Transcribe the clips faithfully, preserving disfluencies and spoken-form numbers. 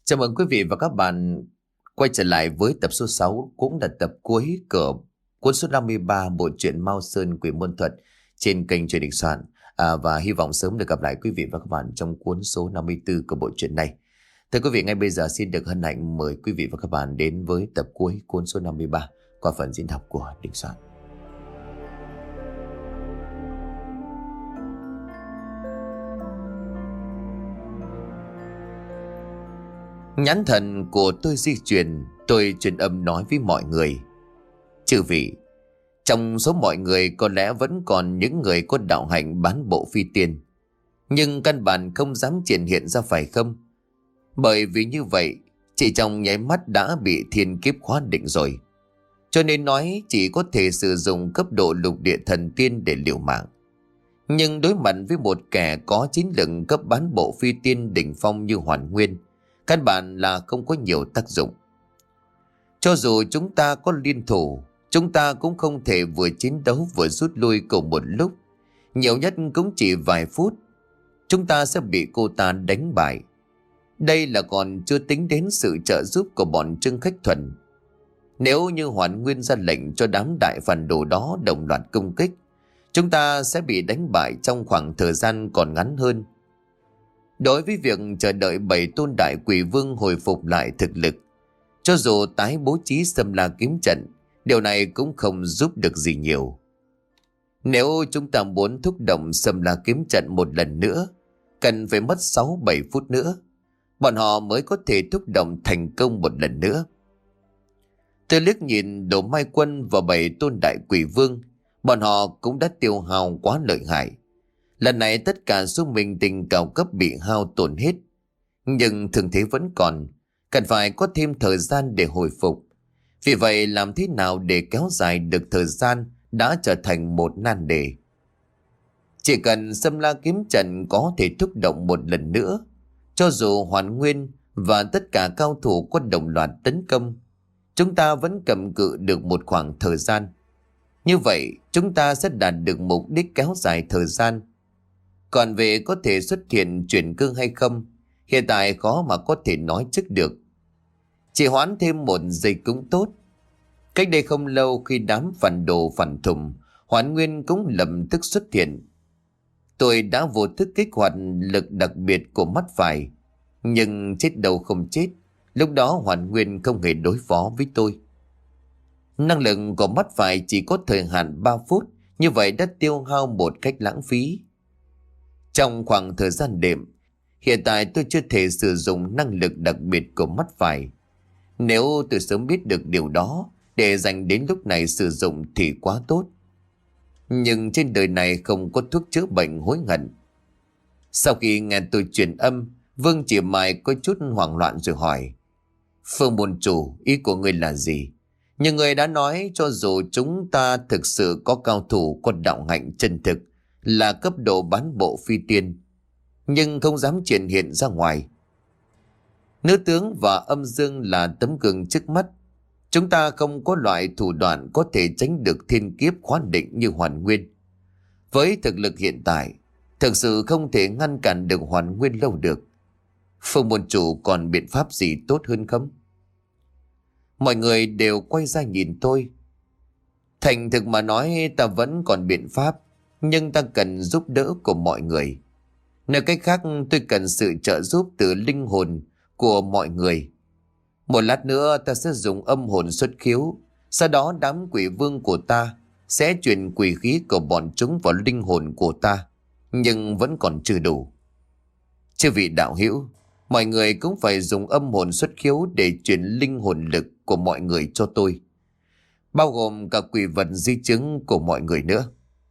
Chào mừng quý vị và các bạn quay trở lại với tập số sáu, cũng là tập cuối của cuốn số năm mươi ba bộ truyện Mao Sơn Quỷ Môn Thuật trên kênh Truyền Đình Soạn. À, và hy vọng sớm được gặp lại quý vị và các bạn trong cuốn số năm mươi tư của bộ truyện này. Thưa quý vị, ngay bây giờ xin được hân hạnh mời quý vị và các bạn đến với tập cuối cuốn số năm mươi ba qua phần diễn đọc của Đình Soạn. Nhãn thần của tôi di chuyển, tôi truyền âm nói với mọi người. Chư vị, trong số mọi người có lẽ vẫn còn những người có đạo hạnh bán bộ phi tiên, nhưng căn bản không dám triển hiện ra, phải không? Bởi vì như vậy, chỉ trong nháy mắt đã bị thiên kiếp khóa định rồi. Cho nên nói chỉ có thể sử dụng cấp độ lục địa thần tiên để liều mạng. Nhưng đối mặt với một kẻ có chiến lực cấp bán bộ phi tiên đỉnh phong như Hoàn Nguyên, căn bản là không có nhiều tác dụng. Cho dù chúng ta có liên thủ, chúng ta cũng không thể vừa chiến đấu vừa rút lui cùng một lúc. Nhiều nhất cũng chỉ vài phút, chúng ta sẽ bị cô ta đánh bại. Đây là còn chưa tính đến sự trợ giúp của bọn Trương Khách Thuần. Nếu như Hoàn Nguyên ra lệnh cho đám đại phản đồ đó đồng loạt công kích, chúng ta sẽ bị đánh bại trong khoảng thời gian còn ngắn hơn. Đối với việc chờ đợi bảy tôn đại quỷ vương hồi phục lại thực lực, cho dù tái bố trí Xâm La kiếm trận, điều này cũng không giúp được gì nhiều. Nếu chúng ta muốn thúc động Xâm La kiếm trận một lần nữa, cần phải mất sáu bảy phút nữa, bọn họ mới có thể thúc động thành công một lần nữa. Tôi liếc nhìn Đỗ Mai Quân và bảy tôn đại quỷ vương, bọn họ cũng đã tiêu hao quá lợi hại. Lần này tất cả số mình tình cao cấp bị hao tổn hết. Nhưng thường thế vẫn còn, cần phải có thêm thời gian để hồi phục. Vì vậy làm thế nào để kéo dài được thời gian đã trở thành một nan đề. Chỉ cần Xâm La kiếm trận có thể thúc động một lần nữa, cho dù Hoàn Nguyên và tất cả cao thủ có đồng loạt tấn công, chúng ta vẫn cầm cự được một khoảng thời gian. Như vậy chúng ta sẽ đạt được mục đích kéo dài thời gian. Còn về có thể xuất hiện chuyển cương hay không, hiện tại khó mà có thể nói trước được. Chỉ hoãn thêm một giây cũng tốt. Cách đây không lâu khi đám phản đồ phản thùng, Hoàn Nguyên cũng lập tức xuất hiện. Tôi đã vô thức kích hoạt lực đặc biệt của mắt phải, nhưng chết đâu không chết, lúc đó Hoàn Nguyên không hề đối phó với tôi. Năng lực của mắt phải chỉ có thời hạn ba phút, như vậy đã tiêu hao một cách lãng phí. Trong khoảng thời gian đêm, hiện tại tôi chưa thể sử dụng năng lực đặc biệt của mắt phải. Nếu tôi sớm biết được điều đó, để dành đến lúc này sử dụng thì quá tốt. Nhưng trên đời này không có thuốc chữa bệnh hối hận. Sau khi nghe tôi truyền âm, Vương Chỉ Mai có chút hoảng loạn rồi hỏi. Phương môn chủ, ý của ngươi là gì? Nhưng người đã nói cho dù chúng ta thực sự có cao thủ có đạo hạnh chân thực, là cấp độ bán bộ phi tiên, nhưng không dám triển hiện ra ngoài. Nữ tướng và âm dương là tấm gương trước mắt. Chúng ta không có loại thủ đoạn có thể tránh được thiên kiếp khóa định như Hoàn Nguyên. Với thực lực hiện tại, thực sự không thể ngăn cản được Hoàn Nguyên lâu được. Phương môn chủ còn biện pháp gì tốt hơn không? Mọi người đều quay ra nhìn tôi. Thành thực mà nói, ta vẫn còn biện pháp, nhưng ta cần giúp đỡ của mọi người. Nói cách khác, tôi cần sự trợ giúp từ linh hồn của mọi người. Một lát nữa ta sẽ dùng âm hồn xuất khiếu, sau đó đám quỷ vương của ta sẽ truyền quỷ khí của bọn chúng vào linh hồn của ta, nhưng vẫn còn chưa đủ. Chư vị đạo hữu, mọi người cũng phải dùng âm hồn xuất khiếu để truyền linh hồn lực của mọi người cho tôi, bao gồm cả quỷ vật di chứng của mọi người nữa.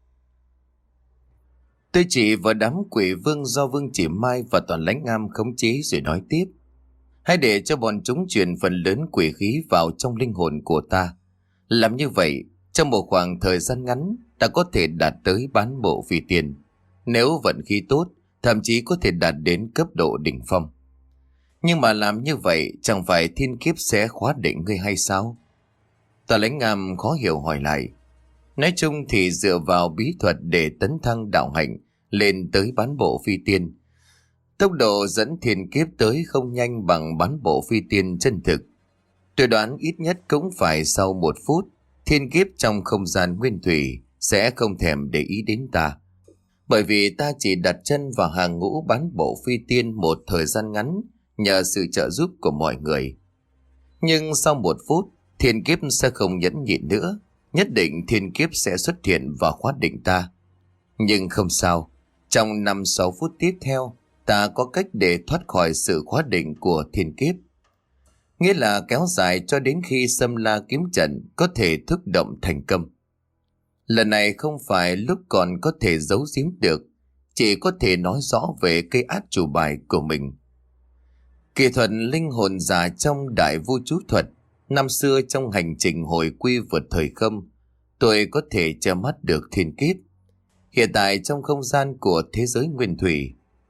Tôi chỉ vào đám quỷ vương do Vương Chỉ Mai và Toàn Lãnh Am khống chế rồi nói tiếp. Hãy để cho bọn chúng truyền phần lớn quỷ khí vào trong linh hồn của ta. Làm như vậy, trong một khoảng thời gian ngắn, ta có thể đạt tới bán bộ phi tiên. Nếu vận khí tốt, thậm chí có thể đạt đến cấp độ đỉnh phong. Nhưng mà làm như vậy, chẳng phải thiên kiếp sẽ khóa định ngươi hay sao? Toàn Lãnh Am khó hiểu hỏi lại. Nói chung thì dựa vào bí thuật để tấn thăng đạo hạnh lên tới bán bộ phi tiên, Tốc độ dẫn thiên kiếp tới không nhanh bằng bán bộ phi tiên chân thực. Tôi đoán ít nhất cũng phải sau một phút, thiên kiếp trong không gian nguyên thủy sẽ không thèm để ý đến ta. Bởi vì ta chỉ đặt chân vào hàng ngũ bán bộ phi tiên một thời gian ngắn nhờ sự trợ giúp của mọi người. Nhưng sau một phút, thiên kiếp sẽ không nhẫn nhịn nữa. Nhất định thiên kiếp sẽ xuất hiện và khóa định ta. Nhưng không sao, trong năm sáu phút tiếp theo, ta có cách để thoát khỏi sự khóa định của thiên kiếp. Nghĩa là kéo dài cho đến khi Sâm La kiếm trận có thể thúc động thành công. Lần này không phải lúc còn có thể giấu giếm được, chỉ có thể nói rõ về cây át chủ bài của mình. Kỹ thuật linh hồn giả trong đại vu chú thuật, năm xưa trong hành trình hồi quy vượt thời không, tôi có thể che mắt được thiên kiếp. Hiện tại trong không gian của thế giới nguyên thủy,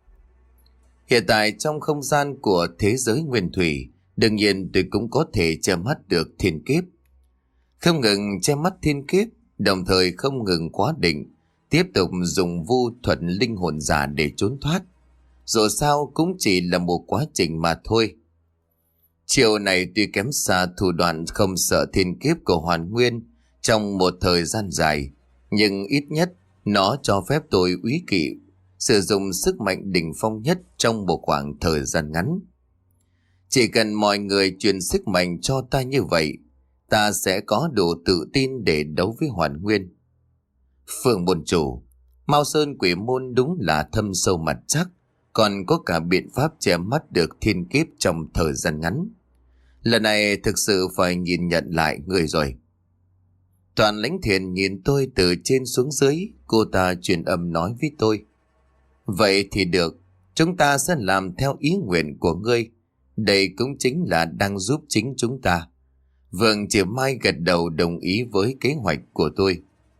Hiện tại trong không gian của thế giới nguyên thủy, đương nhiên tôi cũng có thể che mắt được thiên kiếp. Không ngừng che mắt thiên kiếp, đồng thời không ngừng quá định, tiếp tục dùng vu thuật linh hồn giả để trốn thoát. Dù sao cũng chỉ là một quá trình mà thôi. Chiều này tuy kém xa thủ đoạn không sợ thiên kiếp của Hoàn Nguyên trong một thời gian dài, nhưng ít nhất nó cho phép tôi úy kỵ sử dụng sức mạnh đỉnh phong nhất trong một khoảng thời gian ngắn. Chỉ cần mọi người truyền sức mạnh cho ta như vậy, ta sẽ có đủ tự tin để đấu với Hoàn Nguyên. Phượng môn chủ, Mao Sơn Quỷ Môn đúng là thâm sâu mặt chắc, còn có cả biện pháp che mắt được thiên kiếp trong thời gian ngắn. Lần này thực sự phải nhìn nhận lại người rồi. Toàn Lãnh Thiền nhìn tôi từ trên xuống dưới, cô ta truyền âm nói với tôi. Vậy thì được, chúng ta sẽ làm theo ý nguyện của ngươi. Đây cũng chính là đang giúp chính chúng ta. Vương Triều Mai gật đầu đồng ý với kế hoạch của tôi.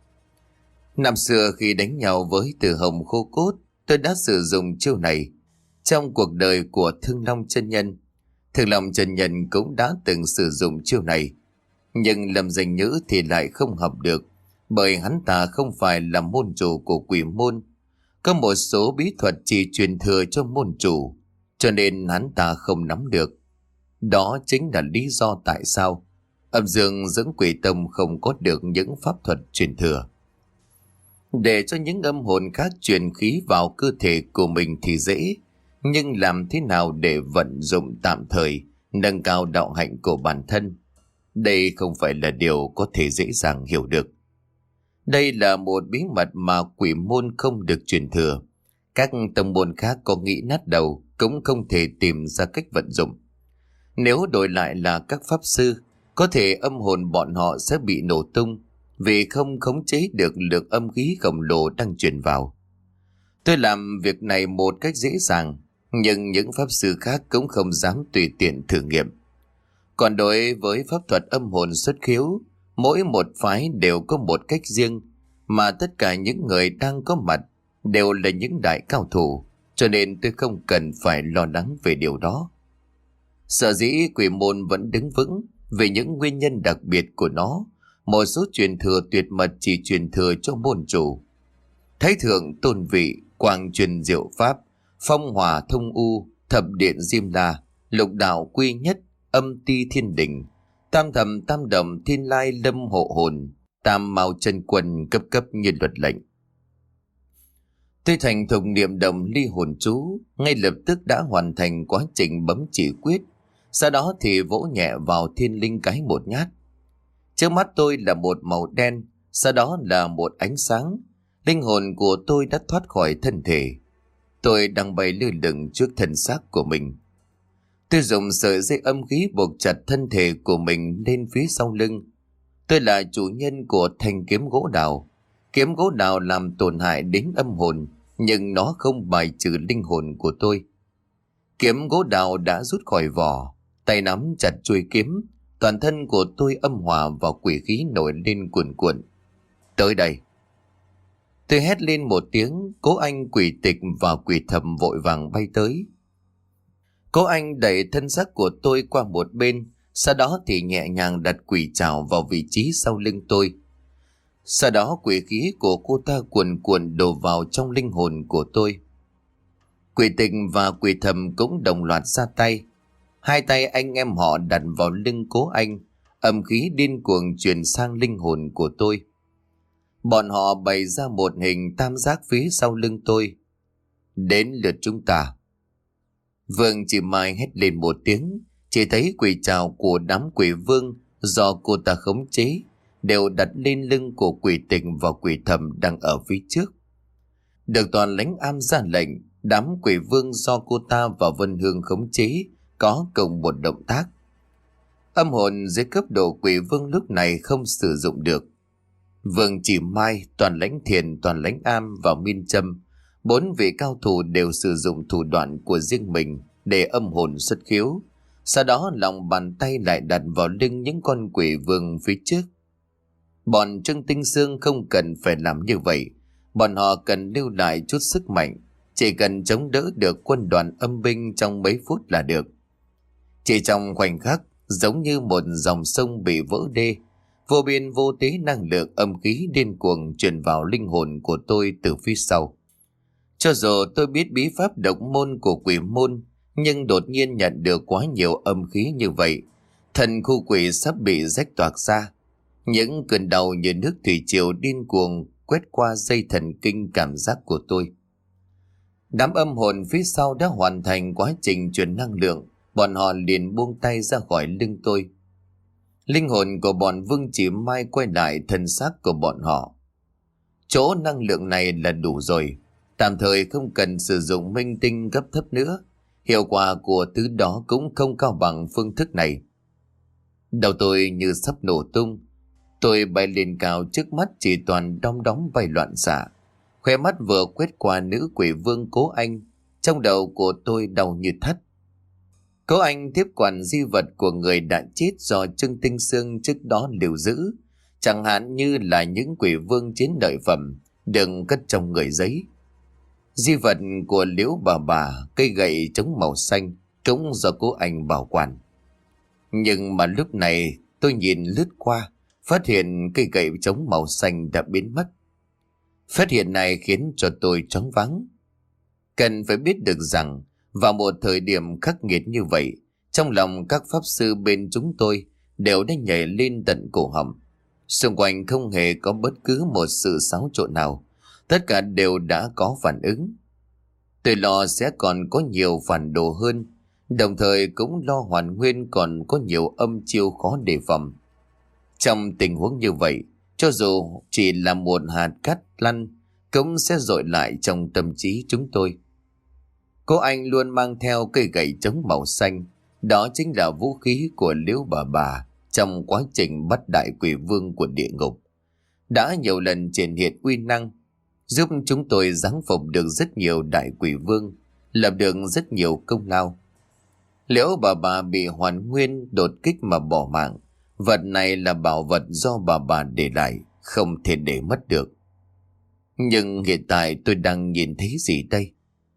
Năm xưa khi đánh nhau với Từ Hồng Khô Cốt, tôi đã sử dụng chiêu này. Trong cuộc đời của Thương Long Chân Nhân, Thương Long Chân Nhân cũng đã từng sử dụng chiêu này. Nhưng Lâm Danh Nhữ thì lại không học được, bởi hắn ta không phải là môn chủ của Quỷ Môn. Có một số bí thuật chỉ truyền thừa cho môn chủ, cho nên hắn ta không nắm được. Đó chính là lý do tại sao Âm Dương Dưỡng Quỷ Tông không có được những pháp thuật truyền thừa. Để cho những âm hồn khác truyền khí vào cơ thể của mình thì dễ, nhưng làm thế nào để vận dụng tạm thời, nâng cao đạo hạnh của bản thân? Đây không phải là điều có thể dễ dàng hiểu được. Đây là một bí mật mà Quỷ Môn không được truyền thừa. Các tông môn khác có nghĩ nát đầu cũng không thể tìm ra cách vận dụng. Nếu đổi lại là các pháp sư, có thể âm hồn bọn họ sẽ bị nổ tung vì không khống chế được lượng âm khí khổng lồ đang truyền vào. Tôi làm việc này một cách dễ dàng, nhưng những pháp sư khác cũng không dám tùy tiện thử nghiệm. Còn đối với pháp thuật âm hồn xuất khiếu, mỗi một phái đều có một cách riêng, mà tất cả những người đang có mặt đều là những đại cao thủ, cho nên tôi không cần phải lo lắng về điều đó. Sở dĩ Quỷ Môn vẫn đứng vững vì những nguyên nhân đặc biệt của nó. Một số truyền thừa tuyệt mật chỉ truyền thừa cho môn chủ. Thái thượng tôn vị, quang truyền diệu pháp, phong hỏa thông u, thập điện diêm la, lục đạo quy nhất, âm ti thiên đỉnh, tam thầm tam đồng thiên lai lâm hộ hồn, tam mao chân quân cấp cấp như luật lệnh. Tôi thành thục niệm đồng ly hồn chú, ngay lập tức đã hoàn thành quá trình bấm chỉ quyết. Sau đó thì vỗ nhẹ vào thiên linh cái một nhát. Trước mắt tôi là một màu đen, sau đó là một ánh sáng. Linh hồn của tôi đã thoát khỏi thân thể. Tôi đang bay lơ lửng trước thân xác của mình. Tôi dùng sợi dây âm khí buộc chặt thân thể của mình lên phía sau lưng. Tôi là chủ nhân của thanh kiếm gỗ đào. Kiếm gỗ đào làm tổn hại đến âm hồn, nhưng nó không bài trừ linh hồn của tôi. Kiếm gỗ đào đã rút khỏi vỏ, tay nắm chặt chuôi kiếm. Toàn thân của tôi âm hòa và quỷ khí nổi lên cuồn cuộn. Tới đây. Tôi hét lên một tiếng, Cố Anh, Quỷ Tịch và Quỷ Thầm vội vàng bay tới. Cố Anh đẩy thân xác của tôi qua một bên, sau đó thì nhẹ nhàng đặt quỷ trảo vào vị trí sau lưng tôi. Sau đó quỷ khí của cô ta cuồn cuộn đổ vào trong linh hồn của tôi. Quỷ tình và quỷ thầm cũng đồng loạt ra tay. Hai tay anh em họ đặt vào lưng Cố Anh, âm khí điên cuồng truyền sang linh hồn của tôi. Bọn họ bày ra một hình tam giác phía sau lưng tôi. Đến lượt chúng ta. Vương chị Mai hét lên một tiếng, chỉ thấy quỷ trào của đám quỷ vương do cô ta khống chế đều đặt lên lưng của quỷ tình và quỷ thầm đang ở phía trước. Được toàn lãnh am ra lệnh, đám quỷ vương do cô ta và Vân Hương khống chế có cùng một động tác. Âm hồn dưới cấp độ quỷ vương lúc này không sử dụng được. Vương chỉ Mai, Toàn lãnh Thiền, Toàn lãnh Am và Miên Trâm, bốn vị cao thủ đều sử dụng thủ đoạn của riêng mình để âm hồn xuất khiếu. Sau đó lòng bàn tay lại đặt vào lưng những con quỷ vương phía trước. Bọn Trương Tinh Sương không cần phải làm như vậy. Bọn họ cần lưu lại chút sức mạnh, chỉ cần chống đỡ được quân đoàn âm binh trong mấy phút là được. Chỉ trong khoảnh khắc, giống như một dòng sông bị vỡ đê, vô biên vô tế năng lượng âm khí điên cuồng truyền vào linh hồn của tôi từ phía sau. Cho dù tôi biết bí pháp độc môn của quỷ môn, nhưng đột nhiên nhận được quá nhiều âm khí như vậy, thần khu quỷ sắp bị rách toạc ra. Những cơn đau như nước thủy triều điên cuồng quét qua dây thần kinh cảm giác của tôi. Đám âm hồn phía sau đã hoàn thành quá trình truyền năng lượng, bọn họ liền buông tay ra khỏi lưng tôi. Linh hồn của bọn Vương Chỉ Mai quay lại thân xác của bọn họ. Chỗ năng lượng này là đủ rồi, tạm thời không cần sử dụng minh tinh cấp thấp nữa. Hiệu quả của thứ đó cũng không cao bằng phương thức này. Đầu tôi như sắp nổ tung. Tôi bay lên cao, trước mắt chỉ toàn đom đóm bay loạn xạ. Khóe mắt vừa quét qua nữ quỷ vương Cố Anh, trong đầu của tôi đau như thắt. Cố Anh tiếp quản di vật của người đã chết do Trương Tinh Sương trước đó lưu giữ, chẳng hạn như là những quỷ vương chiến lợi phẩm đừng cất trong người giấy. Di vật của Liễu bà bà, cây gậy chống màu xanh cũng do Cố Anh bảo quản. Nhưng mà lúc này tôi nhìn lướt qua, phát hiện cây gậy chống màu xanh đã biến mất. Phát hiện này khiến cho tôi choáng váng. Cần phải biết được rằng vào một thời điểm khắc nghiệt như vậy, trong lòng các pháp sư bên chúng tôi đều đã nhảy lên tận cổ họng. Xung quanh không hề có bất cứ một sự xáo trộn nào, tất cả đều đã có phản ứng. Tôi lo sẽ còn có nhiều phản đồ hơn, đồng thời cũng lo Hoàn Nguyên còn có nhiều âm chiêu khó đề phòng. Trong tình huống như vậy, cho dù chỉ là một hạt cát lăn cũng sẽ dội lại trong tâm trí chúng tôi. Cô Anh luôn mang theo cây gậy chống màu xanh, đó chính là vũ khí của Liễu bà bà trong quá trình bắt đại quỷ vương của địa ngục. Đã nhiều lần triển hiện uy năng, giúp chúng tôi giáng phục được rất nhiều đại quỷ vương, lập được rất nhiều công lao. Liễu bà bà bị Hoàn Nguyên đột kích mà bỏ mạng. Vật này là bảo vật do bà bà để lại, không thể để mất được. Nhưng hiện tại tôi đang nhìn thấy gì đây?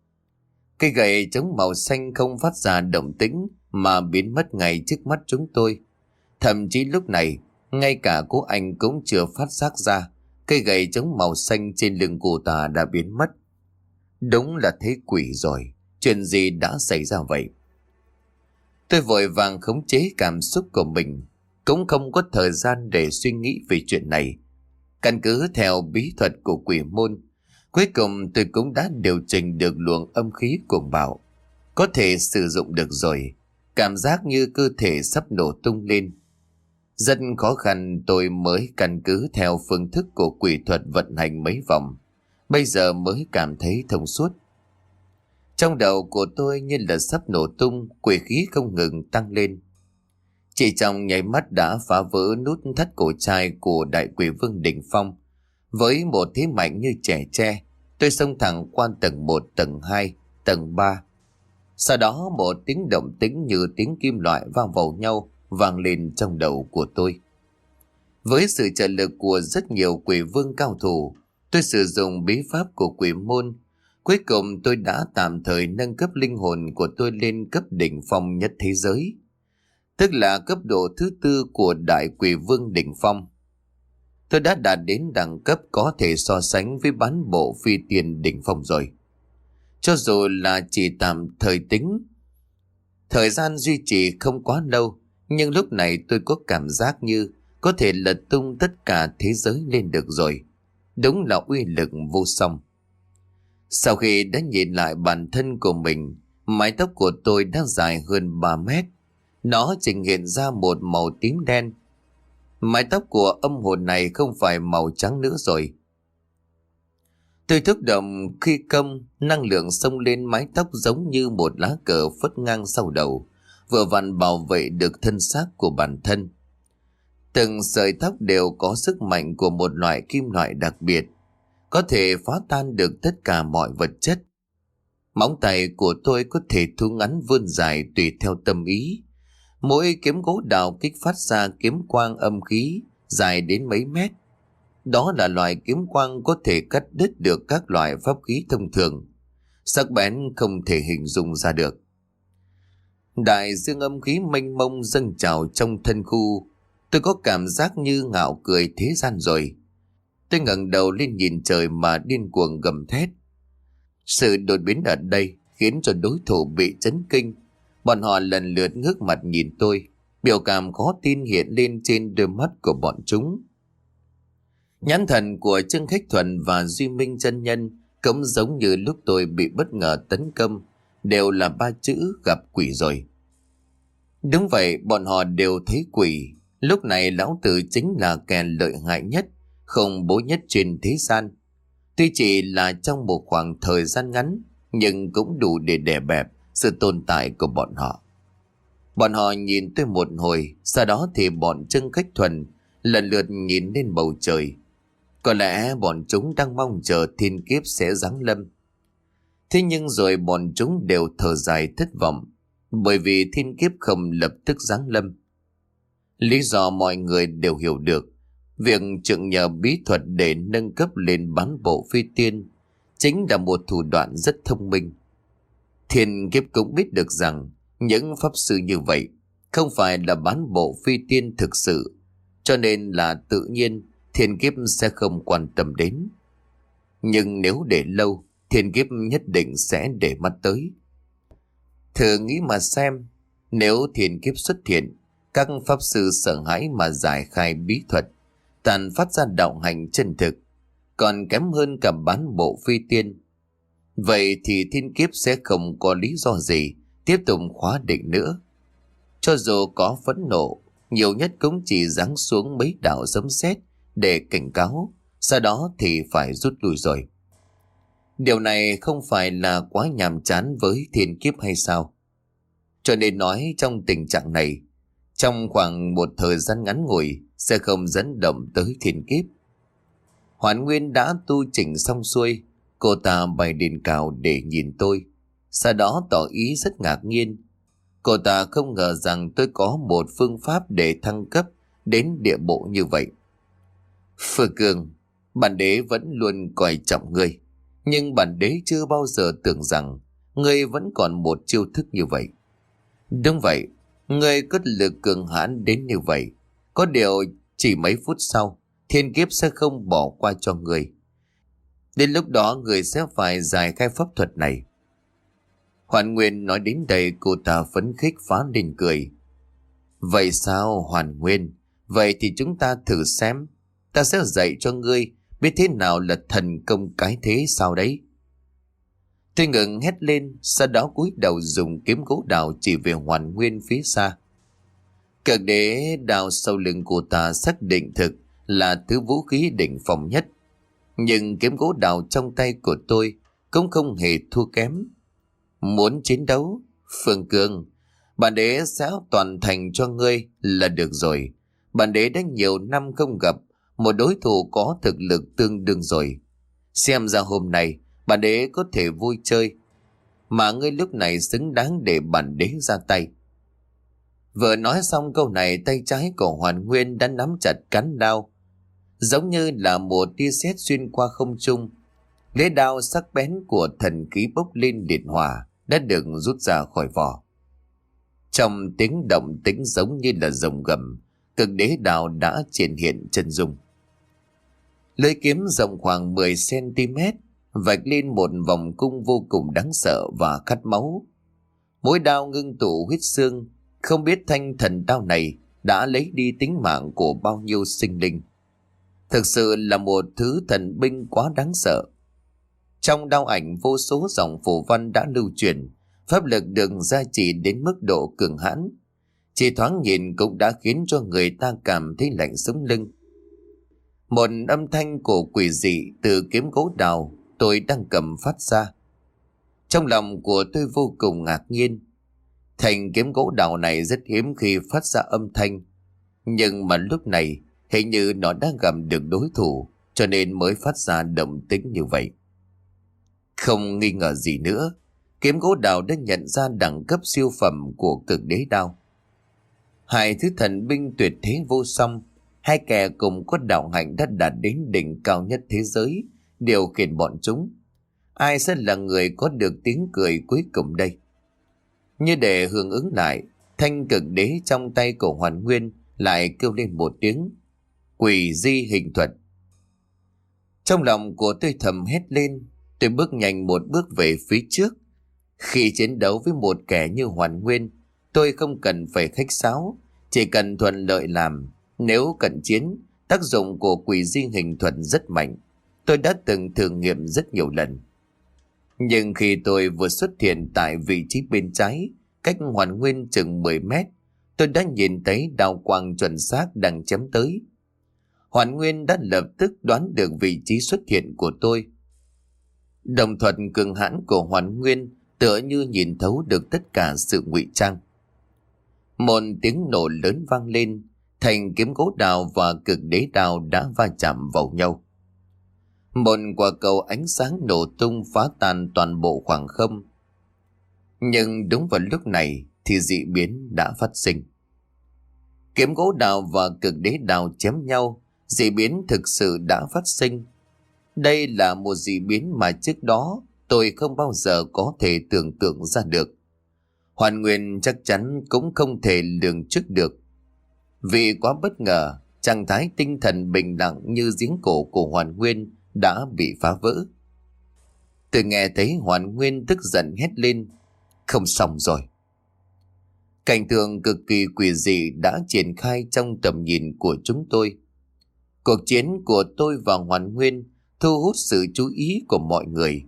Cây gậy chống màu xanh không phát ra động tĩnh mà biến mất ngay trước mắt chúng tôi. Thậm chí lúc này, ngay cả cô Anh cũng chưa phát giác ra cây gậy chống màu xanh trên lưng cô ta đã biến mất. Đúng là thấy quỷ rồi, chuyện gì đã xảy ra vậy? Tôi vội vàng khống chế cảm xúc của mình, cũng không có thời gian để suy nghĩ về chuyện này. Căn cứ theo bí thuật của quỷ môn, cuối cùng tôi cũng đã điều chỉnh được luồng âm khí cuồng bạo, có thể sử dụng được rồi. Cảm giác như cơ thể sắp nổ tung lên. Rất khó khăn tôi mới căn cứ theo phương thức của quỷ thuật vận hành mấy vòng, bây giờ mới cảm thấy thông suốt. Trong đầu của tôi như là sắp nổ tung, quỷ khí không ngừng tăng lên. Chỉ trong nháy mắt đã phá vỡ nút thắt cổ trai của đại quỷ vương đỉnh phong. Với một thế mạnh như trẻ tre, tôi xông thẳng qua tầng một, tầng hai, tầng ba. Sau đó một tiếng động tĩnh như tiếng kim loại va vào nhau vang lên trong đầu của tôi. Với sự trợ lực của rất nhiều quỷ vương cao thủ, tôi sử dụng bí pháp của quỷ môn. Cuối cùng tôi đã tạm thời nâng cấp linh hồn của tôi lên cấp đỉnh phong nhất thế giới, tức là cấp độ thứ tư của đại quỷ vương đỉnh phong. Tôi đã đạt đến đẳng cấp có thể so sánh với bán bộ phi tiền đỉnh phong rồi. Cho dù là chỉ tạm thời tính, thời gian duy trì không quá lâu, nhưng lúc này tôi có cảm giác như có thể lật tung tất cả thế giới lên được rồi. Đúng là uy lực vô song. Sau khi đã nhìn lại bản thân của mình, mái tóc của tôi đã dài hơn ba mét. Nó trình hiện ra một màu tím đen. Mái tóc của âm hồn này không phải màu trắng nữa rồi. Tôi thúc động khi công, năng lượng xông lên mái tóc giống như một lá cờ phất ngang sau đầu, vừa vặn bảo vệ được thân xác của bản thân. Từng sợi tóc đều có sức mạnh của một loại kim loại đặc biệt, có thể phá tan được tất cả mọi vật chất. Móng tay của tôi có thể thu ngắn vươn dài tùy theo tâm ý. Mỗi kiếm gỗ đào kích phát ra kiếm quang âm khí dài đến mấy mét. Đó là loại kiếm quang có thể cắt đứt được các loại pháp khí thông thường, sắc bén không thể hình dung ra được. Đại dương âm khí mênh mông dâng trào trong thân khu. Tôi có cảm giác như ngạo cười thế gian rồi. Tôi ngẩng đầu lên nhìn trời mà điên cuồng gầm thét. Sự đột biến ở đây khiến cho đối thủ bị chấn kinh. Bọn họ lần lượt ngước mặt nhìn tôi. Biểu cảm khó tin hiện lên trên đôi mắt của bọn chúng. Nhãn thần của Trương Khách Thuần và Duy Minh chân nhân cũng giống như lúc tôi bị bất ngờ tấn công, đều là ba chữ gặp quỷ rồi. Đúng vậy, bọn họ đều thấy quỷ. Lúc này lão tử chính là kẻ lợi hại nhất, khủng bố nhất trên thế gian. Tuy chỉ là trong một khoảng thời gian ngắn, nhưng cũng đủ để đè bẹp sự tồn tại của bọn họ. Bọn họ nhìn tôi một hồi, sau đó thì bọn Trương Khách Thuần lần lượt nhìn lên bầu trời. Có lẽ bọn chúng đang mong chờ thiên kiếp sẽ giáng lâm. Thế nhưng rồi bọn chúng đều thở dài thất vọng, bởi vì thiên kiếp không lập tức giáng lâm. Lý do mọi người đều hiểu được, việc trượng nhờ bí thuật để nâng cấp lên bán bộ phi tiên chính là một thủ đoạn rất thông minh. Thiên kiếp cũng biết được rằng những pháp sư như vậy không phải là bán bộ phi tiên thực sự, cho nên là tự nhiên thiên kiếp sẽ không quan tâm đến. Nhưng nếu để lâu, thiên kiếp nhất định sẽ để mắt tới. Thử nghĩ mà xem, nếu thiên kiếp xuất hiện, các pháp sư sợ hãi mà giải khai bí thuật, tàn phát ra đạo hành chân thực, còn kém hơn cả bán bộ phi tiên. Vậy thì thiên kiếp sẽ không có lý do gì tiếp tục khóa định nữa. Cho dù có phẫn nộ, nhiều nhất cũng chỉ giáng xuống mấy đạo sấm sét để cảnh cáo, sau đó thì phải rút lui rồi. Điều này không phải là quá nhàm chán với thiên kiếp hay sao? Cho nên nói trong tình trạng này, trong khoảng một thời gian ngắn ngủi sẽ không dẫn động tới thiên kiếp. Hoản Nguyên đã tu chỉnh xong xuôi, cô ta bày đèn cào để nhìn tôi, sau đó tỏ ý rất ngạc nhiên. Cô ta không ngờ rằng tôi có một phương pháp để thăng cấp đến địa bộ như vậy. Phượng Cường, bản đế vẫn luôn coi trọng ngươi, nhưng bản đế chưa bao giờ tưởng rằng ngươi vẫn còn một chiêu thức như vậy. Đúng vậy, ngươi có lực cường hãn đến như vậy. Có điều chỉ mấy phút sau, thiên kiếp sẽ không bỏ qua cho ngươi. Đến lúc đó ngươi sẽ phải giải khai pháp thuật này. Hoàn Nguyên nói đến đây, cô ta phấn khích phá lên cười. Vậy sao Hoàn Nguyên? Vậy thì chúng ta thử xem. Ta sẽ dạy cho ngươi biết thế nào là thần công cái thế sao đấy. Tôi ngừng hét lên, sau đó cúi đầu dùng kiếm gỗ đào chỉ về Hoàn Nguyên phía xa. Cực đế đào sau lưng cô ta xác định thực là thứ vũ khí đỉnh phong nhất. Nhưng kiếm gỗ đào trong tay của tôi cũng không hề thua kém. Muốn chiến đấu, Phương Cương, bản đế sẽ toàn thành cho ngươi là được rồi. Bản đế đã nhiều năm không gặp một đối thủ có thực lực tương đương rồi. Xem ra hôm nay bản đế có thể vui chơi, mà ngươi lúc này xứng đáng để bản đế ra tay. Vừa nói xong câu này, tay trái của Hoàn Nguyên đã nắm chặt cán đao, giống như là một tia sét xuyên qua không trung. Lưỡi đao sắc bén của thần khí bốc lên điện hỏa đã được rút ra khỏi vỏ. Trong tiếng động tĩnh giống như là rồng gầm, cực đế đao đã triển hiện chân dung. Lưỡi kiếm rộng khoảng mười xăng ti mét, vạch lên một vòng cung vô cùng đáng sợ và khát máu. Mỗi đao ngưng tụ huyết xương, không biết thanh thần đao này đã lấy đi tính mạng của bao nhiêu sinh linh. Thực sự là một thứ thần binh quá đáng sợ. Trong đao ảnh vô số dòng phù văn đã lưu truyền, pháp lực được gia trì đến mức độ cường hãn. Chỉ thoáng nhìn cũng đã khiến cho người ta cảm thấy lạnh sống lưng. Một âm thanh cổ quỷ dị từ kiếm gỗ đào tôi đang cầm phát ra. Trong lòng của tôi vô cùng ngạc nhiên. Thanh kiếm gỗ đào này rất hiếm khi phát ra âm thanh, nhưng mà lúc này hình như nó đã gặp được đối thủ, cho nên mới phát ra động tĩnh như vậy. Không nghi ngờ gì nữa, kiếm gỗ đào đã nhận ra đẳng cấp siêu phẩm của cực đế đao. Hai thứ thần binh tuyệt thế vô song, hai kẻ cùng có đạo hạnh đã đạt đến đỉnh cao nhất thế giới, điều khiển bọn chúng. Ai sẽ là người có được tiếng cười cuối cùng đây? Như để hưởng ứng lại, thanh cực đế trong tay của Hoàn Nguyên lại kêu lên một tiếng: quỷ di hình thuật. Trong lòng của tôi thầm hét lên. Tôi bước nhanh một bước về phía trước. Khi chiến đấu với một kẻ như Hoàn Nguyên, tôi không cần phải khách sáo, chỉ cần thuận lợi làm. Nếu cận chiến, tác dụng của quỷ di hình thuật rất mạnh. Tôi đã từng thử nghiệm rất nhiều lần. Nhưng khi tôi vừa xuất hiện tại vị trí bên trái, cách Hoàn Nguyên chừng mười mét, tôi đã nhìn thấy đao quang chuẩn xác đang chém tới. Hoàn Nguyên đã lập tức đoán được vị trí xuất hiện của tôi. Đồng thuật cường hãn của Hoàn Nguyên tựa như nhìn thấu được tất cả sự ngụy trang. Một tiếng nổ lớn vang lên, thành kiếm gỗ đào và cực đế đao đã va chạm vào nhau. Một quả cầu ánh sáng nổ tung phá tan toàn bộ khoảng không. Nhưng đúng vào lúc này thì dị biến đã phát sinh. Kiếm gỗ đào và cực đế đao chém nhau, dị biến thực sự đã phát sinh. Đây là một dị biến mà trước đó tôi không bao giờ có thể tưởng tượng ra được. Hoàn Nguyên chắc chắn cũng không thể lường trước được. Vì quá bất ngờ, trạng thái tinh thần bình lặng như giếng cổ của Hoàn Nguyên đã bị phá vỡ. Tôi nghe thấy Hoàn Nguyên tức giận hét lên: không xong rồi. Cảnh tượng cực kỳ quỷ dị đã triển khai trong tầm nhìn của chúng tôi. Cuộc chiến của tôi và Hoàn Nguyên thu hút sự chú ý của mọi người.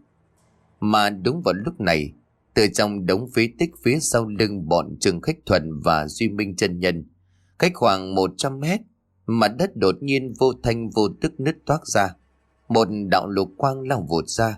Mà đúng vào lúc này, từ trong đống phế tích phía sau lưng bọn Trương Khách Thuần và Duy Minh chân nhân, cách khoảng một trăm mét, mặt đất đột nhiên vô thanh vô tức nứt toác ra. Một đạo lục quang lao vụt ra.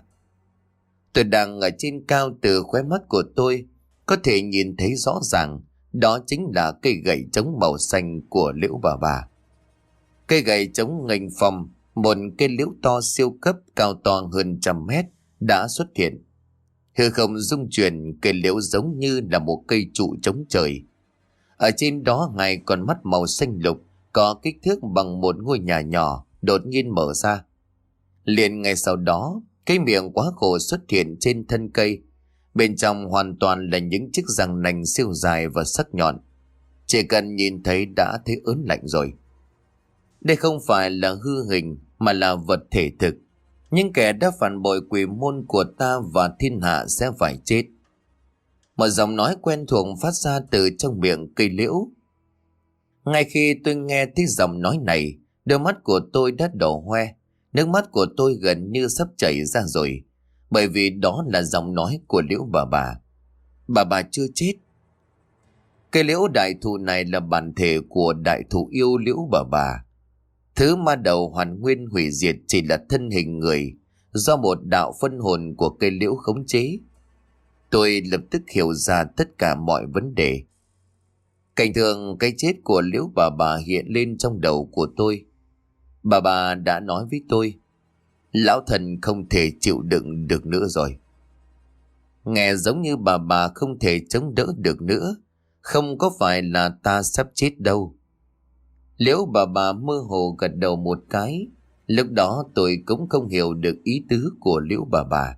Tôi đang ở trên cao, từ khóe mắt của tôi có thể nhìn thấy rõ ràng đó chính là cây gậy trống màu xanh của Liễu Bà Bà. Cây gậy trống nghênh phong, một cây liễu to siêu cấp cao to hơn trăm mét đã xuất hiện. Hư không rung chuyển, cây liễu giống như là một cây trụ chống trời. Ở trên đó hai con mắt màu xanh lục có kích thước bằng một ngôi nhà nhỏ đột nhiên mở ra. Liền ngay sau đó, cái miệng quá khổ xuất hiện trên thân cây. Bên trong hoàn toàn là những chiếc răng nanh siêu dài và sắc nhọn. Chỉ cần nhìn thấy đã thấy ớn lạnh rồi. Đây không phải là hư hình mà là vật thể thực. Những kẻ đã phản bội quỷ môn của ta và thiên hạ sẽ phải chết. Một giọng nói quen thuộc phát ra từ trong miệng cây liễu. Ngay khi tôi nghe thấy giọng nói này, đôi mắt của tôi đã đổ hoe. Nước mắt của tôi gần như sắp chảy ra rồi. Bởi vì đó là giọng nói của Liễu Bà Bà. Bà bà chưa chết. Cây liễu đại thụ này là bản thể của đại thụ yêu Liễu Bà Bà. Thứ ma đầu Hoàn Nguyên hủy diệt chỉ là thân hình người, do một đạo phân hồn của cây liễu khống chế. Tôi lập tức hiểu ra tất cả mọi vấn đề. Cảnh tượng cái chết của Liễu Bà Bà hiện lên trong đầu của tôi. Bà bà đã nói với tôi: lão thần không thể chịu đựng được nữa rồi. Nghe giống như bà bà không thể chống đỡ được nữa. Không có phải là ta sắp chết đâu. Liễu Bà Bà mơ hồ gật đầu một cái. Lúc đó tôi cũng không hiểu được ý tứ của Liễu Bà Bà.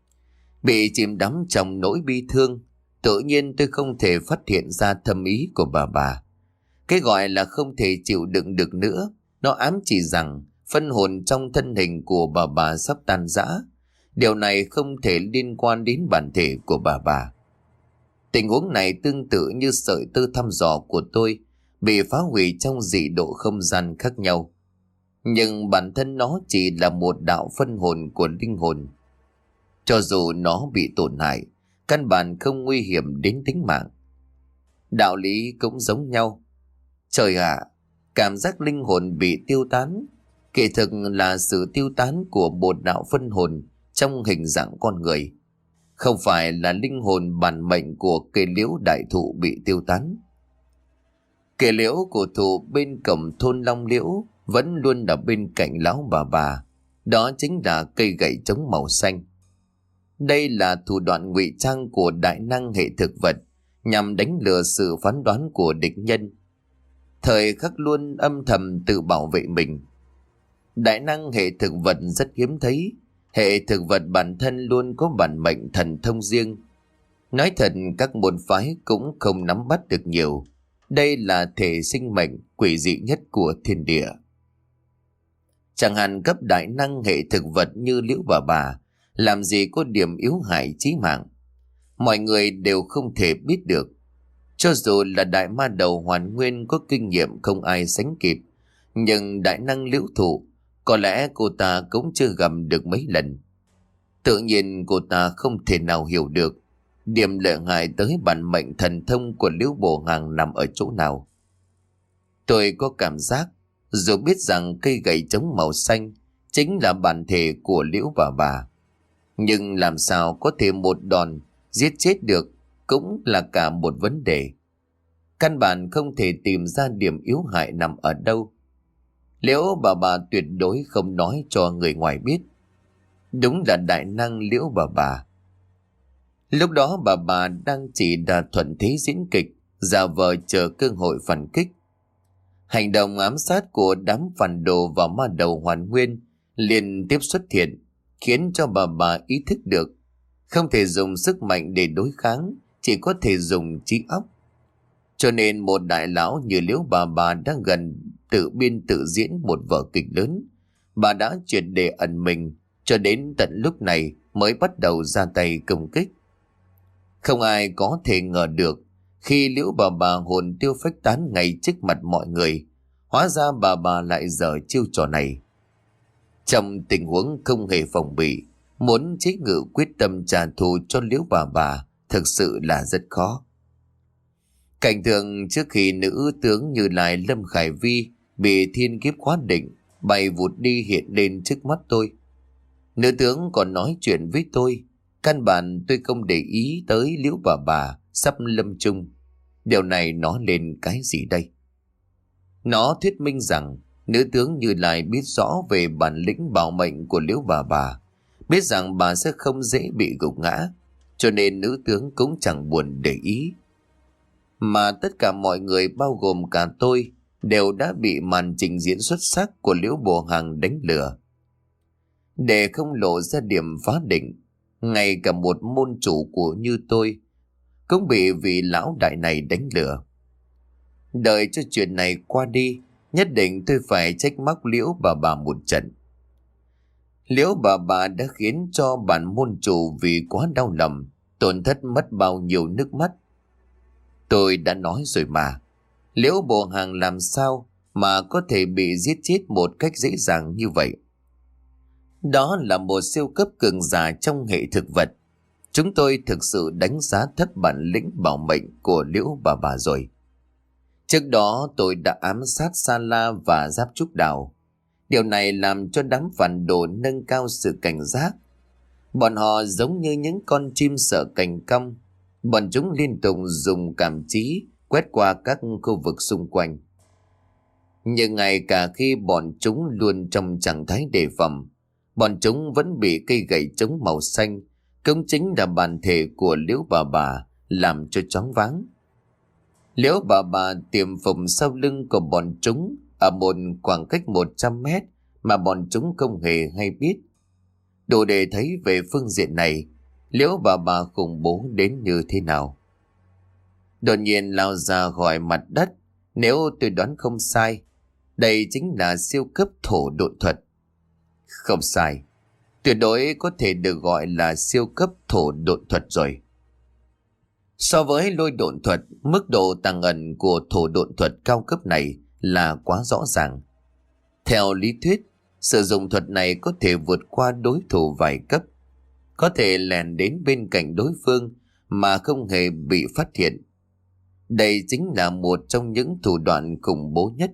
Bị chìm đắm trong nỗi bi thương, tự nhiên tôi không thể phát hiện ra thâm ý của bà bà. Cái gọi là không thể chịu đựng được nữa, nó ám chỉ rằng phân hồn trong thân hình của bà bà sắp tan rã. Điều này không thể liên quan đến bản thể của bà bà. Tình huống này tương tự như sợi tơ thăm dò của tôi bị phá hủy trong dị độ không gian khác nhau. Nhưng bản thân nó chỉ là một đạo phân hồn của linh hồn. Cho dù nó bị tổn hại, căn bản không nguy hiểm đến tính mạng. Đạo lý cũng giống nhau. Trời ạ, cảm giác linh hồn bị tiêu tán kỳ thực là sự tiêu tán của một đạo phân hồn trong hình dạng con người, không phải là linh hồn bản mệnh của cây liễu đại thụ bị tiêu tán. Cây liễu của thụ bên cổng thôn Long Liễu vẫn luôn ở bên cạnh lão bà bà, đó chính là cây gậy trống màu xanh. Đây là thủ đoạn ngụy trang của đại năng hệ thực vật nhằm đánh lừa sự phán đoán của địch nhân, thời khắc luôn âm thầm tự bảo vệ mình. Đại năng hệ thực vật rất hiếm thấy. Hệ thực vật bản thân luôn có bản mệnh thần thông riêng. Nói thật, các môn phái cũng không nắm bắt được nhiều. Đây là thể sinh mệnh quỷ dị nhất của thiên địa. Chẳng hạn cấp đại năng hệ thực vật như Liễu bà bà làm gì có điểm yếu hại chí mạng, mọi người đều không thể biết được. Cho dù là đại ma đầu Hoàn Nguyên có kinh nghiệm không ai sánh kịp, nhưng đại năng Liễu thụ có lẽ cô ta cũng chưa gặp được mấy lần. Tự nhiên cô ta không thể nào hiểu được điểm lợi hại tới bản mệnh thần thông của Liễu Bồ Hàng nằm ở chỗ nào. Tôi có cảm giác dù biết rằng cây gậy trống màu xanh chính là bản thể của Liễu bà bà, nhưng làm sao có thể một đòn giết chết được cũng là cả một vấn đề. Căn bản không thể tìm ra điểm yếu hại nằm ở đâu. Liễu bà bà tuyệt đối không nói cho người ngoài biết. Đúng là đại năng Liễu bà bà. Lúc đó bà bà đang chỉ đà thuận thế diễn kịch, giả vờ chờ cơ hội phản kích. Hành động ám sát của đám phản đồ và ma đầu Hoàn Nguyên liên tiếp xuất hiện, khiến cho bà bà ý thức được không thể dùng sức mạnh để đối kháng, chỉ có thể dùng trí óc. Cho nên một đại lão như Liễu bà bà đang gần tự biên tự diễn một vở kịch lớn. Bà đã triệt để ẩn mình, cho đến tận lúc này mới bắt đầu ra tay công kích. Không ai có thể ngờ được khi Liễu bà bà hồn tiêu phách tán ngay trước mặt mọi người, hóa ra bà bà lại dở chiêu trò này. Trong tình huống không hề phòng bị, muốn chế ngự quyết tâm trả thù cho Liễu bà bà thực sự là rất khó. Cảnh tượng trước khi nữ tướng Như Lai Lâm Khải Vi bị thiên kiếp khóa định bay vụt đi hiện lên trước mắt tôi. Nữ tướng còn nói chuyện với tôi, căn bản tôi không để ý tới Liễu bà bà sắp lâm chung. Điều này nói lên cái gì đây? Nó thuyết minh rằng nữ tướng Như Lai biết rõ về bản lĩnh bảo mệnh của Liễu bà bà, biết rằng bà sẽ không dễ bị gục ngã, cho nên nữ tướng cũng chẳng buồn để ý. Mà tất cả mọi người bao gồm cả tôi đều đã bị màn trình diễn xuất sắc của Liễu Bồ Hàng đánh lừa. Để không lộ ra điểm phá định, ngay cả một môn chủ của như tôi cũng bị vị lão đại này đánh lừa. Đợi cho chuyện này qua đi, nhất định tôi phải trách móc Liễu bà bà một trận. Liễu bà bà đã khiến cho bản môn chủ vì quá đau lòng, tổn thất mất bao nhiêu nước mắt. Tôi đã nói rồi mà, Liễu Bồ Hàng làm sao mà có thể bị giết chết một cách dễ dàng như vậy? Đó là một siêu cấp cường giả trong hệ thực vật. Chúng tôi thực sự đánh giá thấp bản lĩnh bảo mệnh của Liễu bà bà rồi. Trước đó tôi đã ám sát Sa La và Giáp Trúc Đào. Điều này làm cho đám phản đồ nâng cao sự cảnh giác. Bọn họ giống như những con chim sợ cành cong. Bọn chúng liên tục dùng cảm trí quét qua các khu vực xung quanh. Nhưng ngay cả khi bọn chúng luôn trong trạng thái đề phòng, bọn chúng vẫn bị cây gậy trống màu xanh, cũng chính là bản thể của Liễu bà bà, làm cho choáng váng. Liễu bà bà tiềm phục sau lưng của bọn chúng ở một khoảng cách một trăm mét mà bọn chúng không hề hay biết. Đủ để thấy về phương diện này, Liễu bà bà khủng bố đến như thế nào. Đột nhiên lao ra khỏi mặt đất, nếu tôi đoán không sai, đây chính là siêu cấp thổ độn thuật. Không sai, Tuyệt đối có thể được gọi là siêu cấp thổ độn thuật rồi. So với lôi độn thuật, mức độ tàng ẩn của thổ độn thuật cao cấp này là quá rõ ràng. Theo lý thuyết, sử dụng thuật này có thể vượt qua đối thủ vài cấp, có thể lèn đến bên cạnh đối phương mà không hề bị phát hiện. Đây chính là một trong những thủ đoạn khủng bố nhất.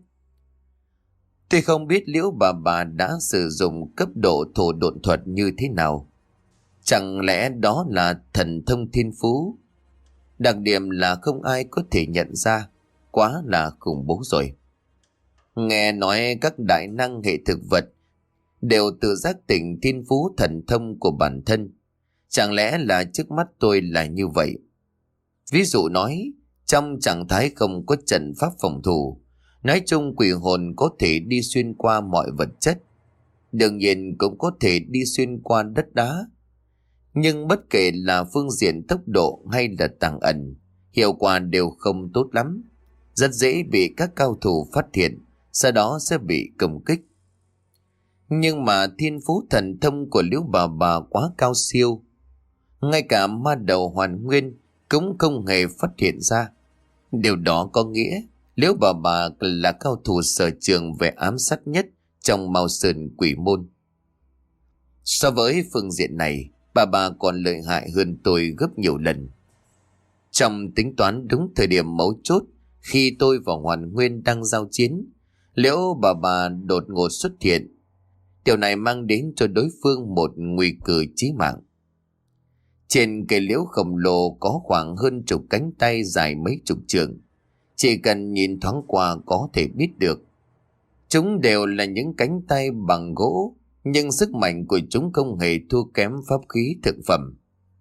Tôi không biết Liễu bà bà đã sử dụng cấp độ thổ độn thuật như thế nào. Chẳng lẽ đó là thần thông thiên phú? Đặc điểm là không ai có thể nhận ra, quá là khủng bố rồi. Nghe nói các đại năng hệ thực vật đều tự giác tỉnh thiên phú thần thông của bản thân. Chẳng lẽ là trước mắt tôi là như vậy? Ví dụ nói, trong trạng thái không có trận pháp phòng thủ, nói chung quỷ hồn có thể đi xuyên qua mọi vật chất. Đương nhiên cũng có thể đi xuyên qua đất đá. Nhưng bất kể là phương diện tốc độ hay là tàng ẩn, hiệu quả đều không tốt lắm. Rất dễ bị các cao thủ phát hiện, sau đó sẽ bị công kích. Nhưng mà thiên phú thần thông của Liễu bà bà quá cao siêu. Ngay cả ma đầu Hoàn Nguyên cũng không hề phát hiện ra. Điều đó có nghĩa Liễu bà bà là cao thủ sở trường về ám sát nhất trong Mao Sơn Quỷ Môn. So với phương diện này, bà bà còn lợi hại hơn tôi gấp nhiều lần. Trong tính toán đúng thời điểm mấu chốt, khi tôi và Hoàn Nguyên đang giao chiến, Liễu bà bà đột ngột xuất hiện. Điều này mang đến cho đối phương một nguy cơ chí mạng. Trên cây liễu khổng lồ có khoảng hơn chục cánh tay dài mấy chục trượng. Chỉ cần nhìn thoáng qua có thể biết được. Chúng đều là những cánh tay bằng gỗ, nhưng sức mạnh của chúng không hề thua kém pháp khí thực phẩm.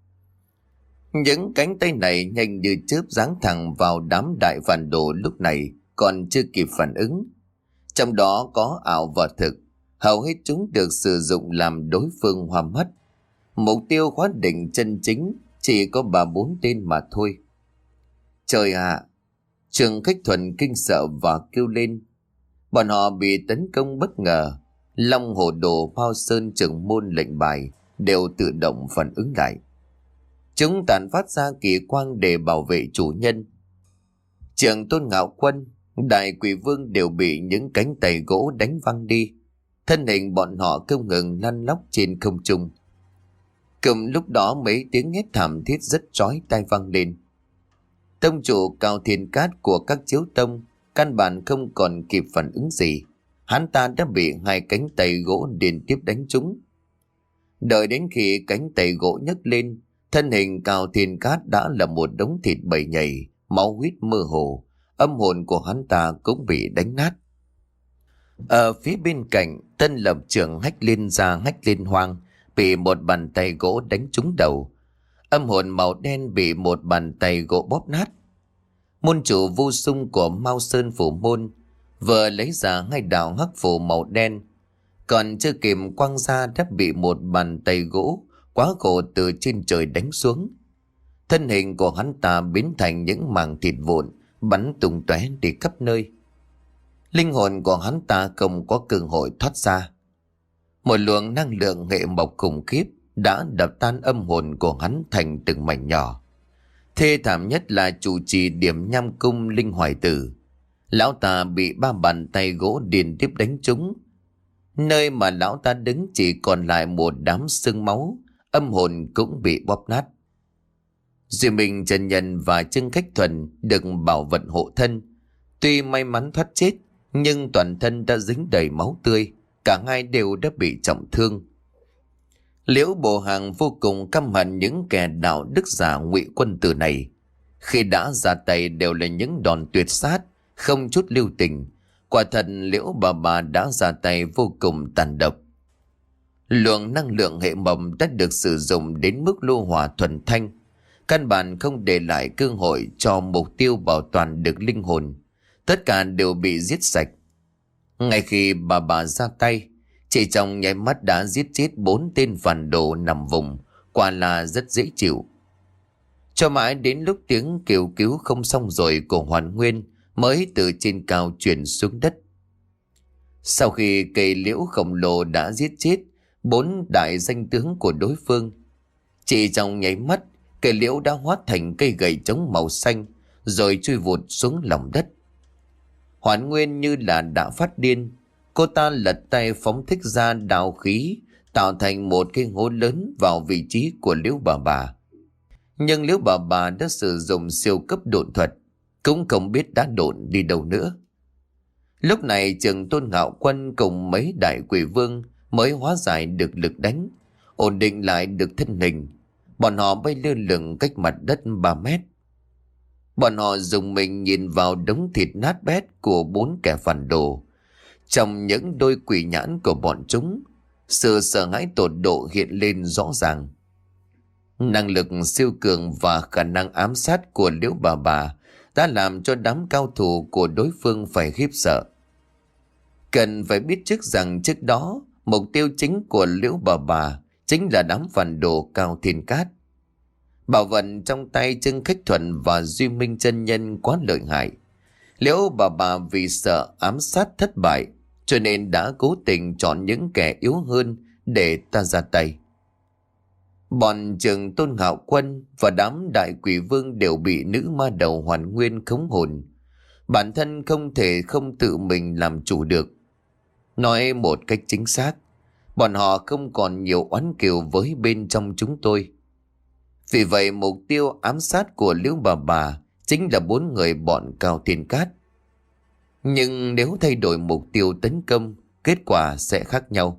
Những cánh tay này nhanh như chớp giáng thẳng vào đám đại phản đồ lúc này còn chưa kịp phản ứng. Trong đó có ảo và thực, hầu hết chúng được sử dụng làm đối phương hoa mắt. Mục tiêu khóa định chân chính chỉ có ba bốn tên mà thôi. Trời ạ! Trường Khách Thuần kinh sợ và kêu lên. Bọn họ bị tấn công bất ngờ. Long Hồ Đồ, Mao Sơn, Trưởng Môn, Lệnh Bài đều tự động phản ứng lại. Chúng tản phát ra kỳ quang để bảo vệ chủ nhân. Trường Tôn Ngạo Quân, Đại Quỷ Vương đều bị những cánh tay gỗ đánh văng đi. Thân hình bọn họ không ngừng lăn lóc trên không trung. Cùng lúc đó mấy tiếng hét thảm thiết rất chói tai vang lên. Tông chủ Cao Thiên Cát của các chiếu tông căn bản không còn kịp phản ứng gì. Hắn ta đã bị hai cánh tay gỗ liên tiếp đánh trúng. Đợi đến khi cánh tay gỗ nhấc lên, thân hình Cao Thiên Cát đã là một đống thịt bầy nhầy, máu huyết mơ hồ. Âm hồn của hắn ta cũng bị đánh nát. Ở phía bên cạnh, tân lập trưởng Hách Liên Gia Hách Liên Hoang bị một bàn tay gỗ đánh trúng đầu. Âm hồn màu đen bị một bàn tay gỗ bóp nát. Môn chủ Vu Sung của Mao Sơn Phủ Môn vừa lấy ra hai đạo hắc phù màu đen, còn chưa kịp quăng ra đã bị một bàn tay gỗ quá khổ từ trên trời đánh xuống. Thân hình của hắn ta biến thành những mảng thịt vụn bắn tung tóe đi khắp nơi. Linh hồn của hắn ta không có cơ hội thoát ra. Một luồng năng lượng hệ mộc khủng khiếp đã đập tan âm hồn của hắn thành từng mảnh nhỏ. Thê thảm nhất là chủ trì điểm nham cung Linh Hoài Tử. Lão ta bị ba bàn tay gỗ điền tiếp đánh trúng. Nơi mà lão ta đứng chỉ còn lại một đám xương máu, âm hồn cũng bị bóp nát. Duy Minh Trần Nhân và Trương Khách Thuần được bảo vận hộ thân. Tuy may mắn thoát chết, nhưng toàn thân đã dính đầy máu tươi, cả hai đều đã bị trọng thương. Liễu Bộ Hàng vô cùng căm hận những kẻ đạo đức giả ngụy quân tử này. Khi đã ra tay đều là những đòn tuyệt sát, không chút lưu tình. Quả thật Liễu bà bà đã ra tay vô cùng tàn độc. Luồng năng lượng hệ mầm đã được sử dụng đến mức lô hỏa thuần thanh, căn bản không để lại cơ hội cho mục tiêu bảo toàn được linh hồn. Tất cả đều bị giết sạch. Ngay khi bà bà ra tay, chỉ trong nháy mắt đã giết chết bốn tên phản đồ nằm vùng, quả là rất dễ chịu. Cho mãi đến lúc tiếng kêu cứu không xong rồi của Hoàn Nguyên mới từ trên cao truyền xuống đất. Sau khi cây liễu khổng lồ đã giết chết bốn đại danh tướng của đối phương. Chỉ trong nháy mắt, cây liễu đã hóa thành cây gậy trống màu xanh, rồi chui vụt xuống lòng đất. Hoản Nguyên như là đã phát điên, cô ta lật tay phóng thích ra đạo khí, tạo thành một cái hố lớn vào vị trí của Liễu bà bà. Nhưng Liễu bà bà đã sử dụng siêu cấp độn thuật, cũng không biết đã độn đi đâu nữa. Lúc này Trường Tôn Ngạo Quân cùng mấy đại quỷ vương mới hóa giải được lực đánh, ổn định lại được thân hình. Bọn họ bay lơ lửng cách mặt đất ba mét. Bọn họ dùng mình nhìn vào đống thịt nát bét của bốn kẻ phản đồ. Trong những đôi quỷ nhãn của bọn chúng, sự sợ hãi tột độ hiện lên rõ ràng. Năng lực siêu cường và khả năng ám sát của Liễu bà bà đã làm cho đám cao thủ của đối phương phải khiếp sợ. Cần phải biết trước rằng trước đó, mục tiêu chính của Liễu bà bà chính là đám phản đồ Cao Thiên Cát. Bảo vật trong tay Trương Khách Thuận và Duy Minh chân nhân quá lợi hại. Liễu bà bà vì sợ ám sát thất bại, cho nên đã cố tình chọn những kẻ yếu hơn để ta ra tay. Bọn Trường Tôn Ngạo Quân và đám đại quỷ vương đều bị nữ ma đầu Hoàn Nguyên khống hồn. Bản thân không thể không tự mình làm chủ được. Nói một cách chính xác, bọn họ không còn nhiều oán kiều với bên trong chúng tôi. Vì vậy mục tiêu ám sát của Liễu bà bà chính là bốn người bọn Cao Thiên Cát. Nhưng nếu thay đổi mục tiêu tấn công, kết quả sẽ khác nhau.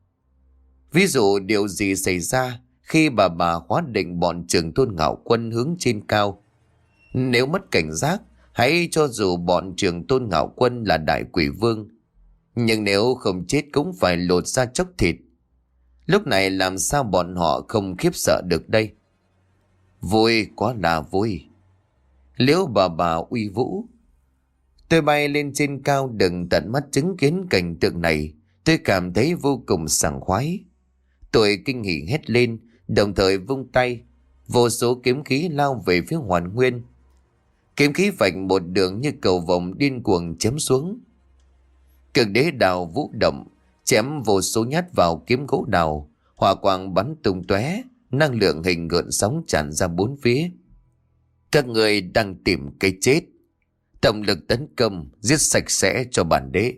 Ví dụ điều gì xảy ra khi bà bà hóa định bọn Trường Tôn Ngạo Quân hướng trên cao? Nếu mất cảnh giác, hãy cho dù bọn Trường Tôn Ngạo Quân là đại quỷ vương, nhưng nếu không chết cũng phải lột ra chốc thịt. Lúc này làm sao bọn họ không khiếp sợ được đây? Vui, quá là vui. Liễu bà bà uy vũ. Tôi bay lên trên cao đừng tận mắt chứng kiến cảnh tượng này, tôi cảm thấy vô cùng sảng khoái. Tôi kinh hỉ hét lên, đồng thời vung tay, vô số kiếm khí lao về phía Hoàn Nguyên. Kiếm khí vạch một đường như cầu vồng điên cuồng chém xuống. Cực đế đào vũ động, chém vô số nhát vào kiếm gỗ đào, hỏa quang bắn tung tóe, năng lượng hình gợn sóng tràn ra bốn phía. Các người đang tìm cái chết. Tổng lực tấn công, giết sạch sẽ cho bản đế.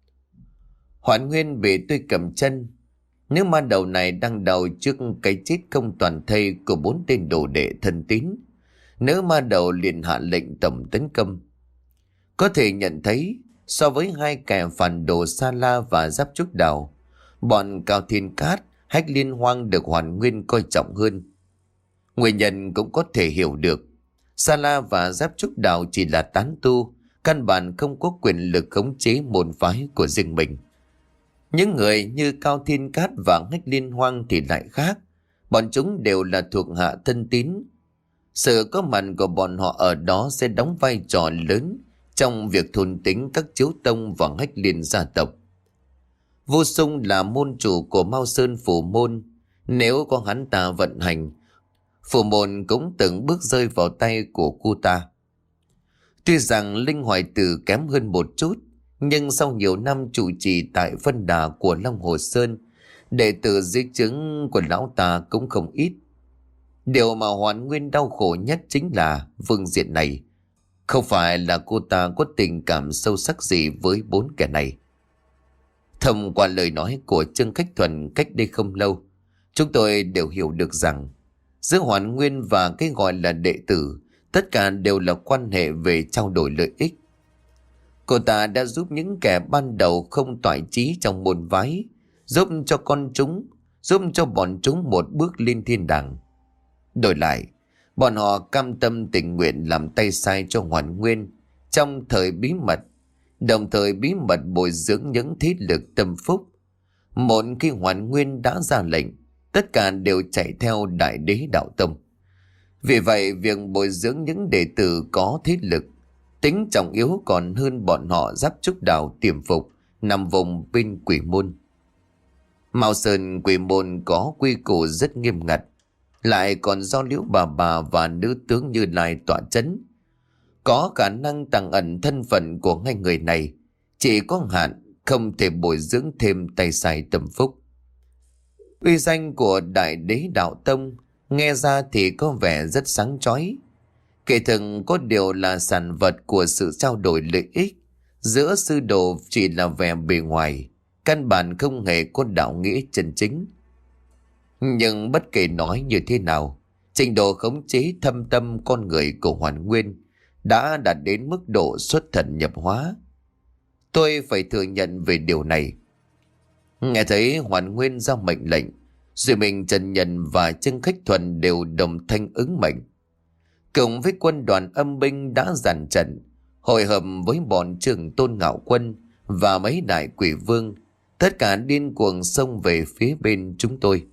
Hoản Nguyên bị tôi cầm chân. Nếu ma đầu này đang đầu trước cái chết không toàn thây của bốn tên đồ đệ thân tín, nữ ma đầu liền hạ lệnh tổng tấn công. Có thể nhận thấy, so với hai kẻ phản đồ Sa La và Giáp Trúc Đào, bọn Cao Thiên Cát, Hách Liên Hoang được Hoàn Nguyên coi trọng hơn. Nguyên nhân cũng có thể hiểu được. Sa La và Giáp Trúc Đào chỉ là tán tu, căn bản không có quyền lực khống chế môn phái của riêng mình. Những người như Cao Thiên Cát và Hách Liên Hoang thì lại khác. Bọn chúng đều là thuộc hạ thân tín. Sự có mặt của bọn họ ở đó sẽ đóng vai trò lớn trong việc thôn tính các chiếu tông và Hách Liên gia tộc. Vô Sung là môn chủ của Mao Sơn Phủ Môn. Nếu có hắn ta vận hành, Phủ Môn cũng từng bước rơi vào tay của cô ta. Tuy rằng Linh Hoài Tử kém hơn một chút, nhưng sau nhiều năm trụ trì tại phân đà của Long Hồ Sơn, đệ tử dưới trướng của lão ta cũng không ít. Điều mà Hoàn Nguyên đau khổ nhất chính là vương diện này. Không phải là cô ta có tình cảm sâu sắc gì với bốn kẻ này. Thông qua lời nói của Trương Khách Thuần cách đây không lâu, chúng tôi đều hiểu được rằng giữa Hoàn Nguyên và cái gọi là đệ tử, tất cả đều là quan hệ về trao đổi lợi ích. Cô ta đã giúp những kẻ ban đầu không toại chí trong môn phái, giúp cho con chúng, giúp cho bọn chúng một bước lên thiên đàng. Đổi lại, bọn họ cam tâm tình nguyện làm tay sai cho Hoàn Nguyên trong thời bí mật, đồng thời bí mật bồi dưỡng những thế lực tâm phúc. Một khi Hoàn Nguyên đã ra lệnh, tất cả đều chạy theo Đại Đế Đạo Tông. Vì vậy, việc bồi dưỡng những đệ tử có thế lực, tính trọng yếu còn hơn bọn họ Giáp Trúc Đào tiềm phục nằm vùng bên Quỷ Môn. Mao Sơn Quỷ Môn có quy củ rất nghiêm ngặt, lại còn do Liễu bà bà và nữ tướng Như Lai tọa chấn, có khả năng tàng ẩn thân phận của hai người này chỉ có hạn, không thể bồi dưỡng thêm tay sai tâm phúc. Uy danh của Đại Đế Đạo Tông nghe ra thì có vẻ rất sáng chói. Kể thực có điều là sản vật của sự trao đổi lợi ích giữa sư đồ, chỉ là vẻ bề ngoài, căn bản không hề có đạo nghĩa chân chính. Nhưng bất kể nói như thế nào, trình độ khống chế thâm tâm con người của Hoàn Nguyên đã đạt đến mức độ xuất thần nhập hóa. Tôi phải thừa nhận về điều này. Nghe thấy Hoàn Nguyên ra mệnh lệnh, rồi mình Trần Nhân và Trương Khách Thuần đều đồng thanh ứng mệnh. Cùng với quân đoàn âm binh đã dàn trận, hội hợp với bọn Trường Tôn Ngạo Quân và mấy đại quỷ vương, tất cả điên cuồng xông về phía bên chúng tôi.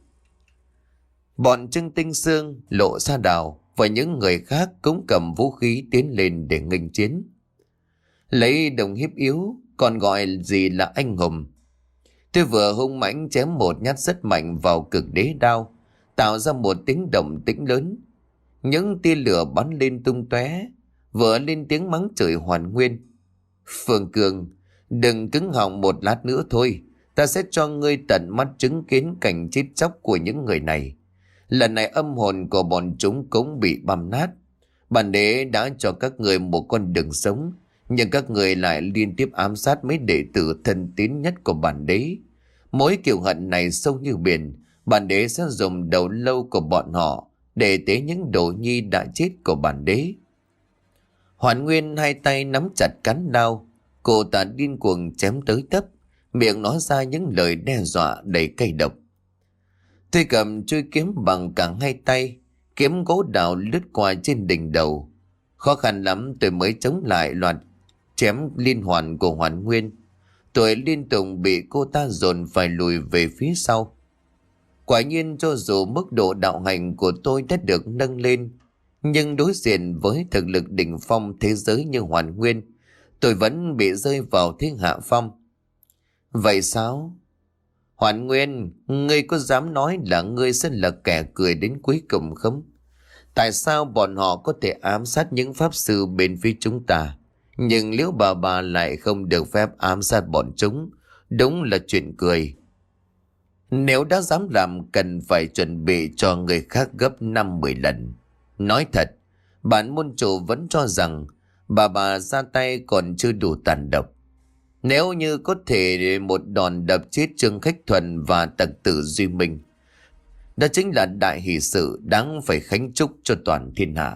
Bọn Trương Tinh Sương, Lộ Sa Đào và những người khác cũng cầm vũ khí tiến lên để nghênh chiến. Lấy đồng hiếp yếu, còn gọi gì là anh hùng. Tôi vừa hung mãnh chém một nhát rất mạnh vào cực đế đao, tạo ra một tiếng động tĩnh lớn. Những tia lửa bắn lên tung tóe, vừa lên tiếng mắng chửi Hoàn Nguyên. Phương Cường, đừng cứng họng một lát nữa thôi, ta sẽ cho ngươi tận mắt chứng kiến cảnh chết chóc của những người này. Lần này âm hồn của bọn chúng cũng bị băm nát. Bản đế đã cho các người một con đường sống, nhưng các người lại liên tiếp ám sát mấy đệ tử thân tín nhất của bản đế. Mối kiều hận này sâu như biển, bản đế sẽ dùng đầu lâu của bọn họ để tế những đồ nhi đã chết của bản đế. Hoàn Nguyên hai tay nắm chặt cán đao, cô ta điên cuồng chém tới tấp, miệng nói ra những lời đe dọa đầy cay độc. Tôi cầm chuôi kiếm bằng cả hai tay, kiếm gỗ đào lướt qua trên đỉnh đầu. Khó khăn lắm tôi mới chống lại loạt chém liên hoàn của Hoàn Nguyên. Tôi liên tục bị cô ta dồn phải lùi về phía sau. Quả nhiên cho dù mức độ đạo hành của tôi đã được nâng lên, nhưng đối diện với thực lực đỉnh phong thế giới như Hoàn Nguyên, tôi vẫn bị rơi vào thế hạ phong. Vậy sao? Hoàn Nguyên, ngươi có dám nói là ngươi sẽ là kẻ cười đến cuối cùng không? Tại sao bọn họ có thể ám sát những pháp sư bên phía chúng ta, nhưng Liễu bà bà lại không được phép ám sát bọn chúng? Đúng là chuyện cười. Nếu đã dám làm, cần phải chuẩn bị cho người khác gấp năm mười lần. Nói thật, bản môn chủ vẫn cho rằng bà bà ra tay còn chưa đủ tàn độc. Nếu như có thể một đòn đập chết Trương Khách Thuần và Tặc Tử Duy Minh, đó chính là đại hỷ sự đáng phải khánh chúc cho toàn thiên hạ.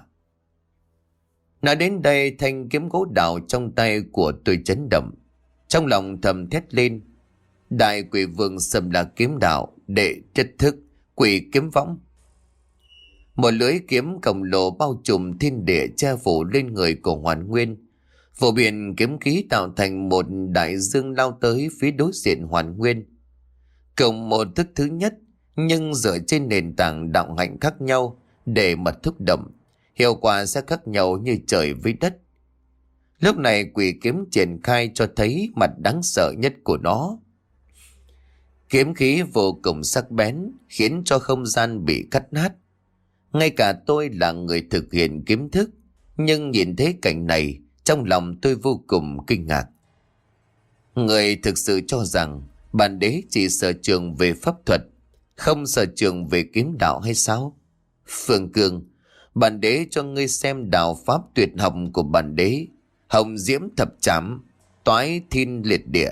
Nói đến đây, thanh kiếm gỗ đào trong tay của tôi chấn động, trong lòng thầm thét lên. Đại quỷ vương Sầm La Kiếm Đạo, đệ chất thức, quỷ kiếm võng. Một lưới kiếm khổng lồ bao trùm thiên địa che phủ lên người của Hoàn Nguyên. Phổ biển kiếm khí tạo thành một đại dương lao tới phía đối diện Hoàn Nguyên. Cùng một thức thứ nhất, nhưng dựa trên nền tảng đạo hạnh khác nhau để mà thúc động, hiệu quả sẽ khác nhau như trời với đất. Lúc này quỷ kiếm triển khai cho thấy mặt đáng sợ nhất của nó. Kiếm khí vô cùng sắc bén, khiến cho không gian bị cắt nát. Ngay cả tôi là người thực hiện kiếm thức, nhưng nhìn thấy cảnh này, trong lòng tôi vô cùng kinh ngạc. Người thực sự cho rằng bản đế chỉ sở trường về pháp thuật, không sở trường về kiếm đạo hay sao? Phương Cương, bản đế cho ngươi xem đạo pháp tuyệt học của bản đế, hồng diễm thập trảm, toái thiên liệt địa.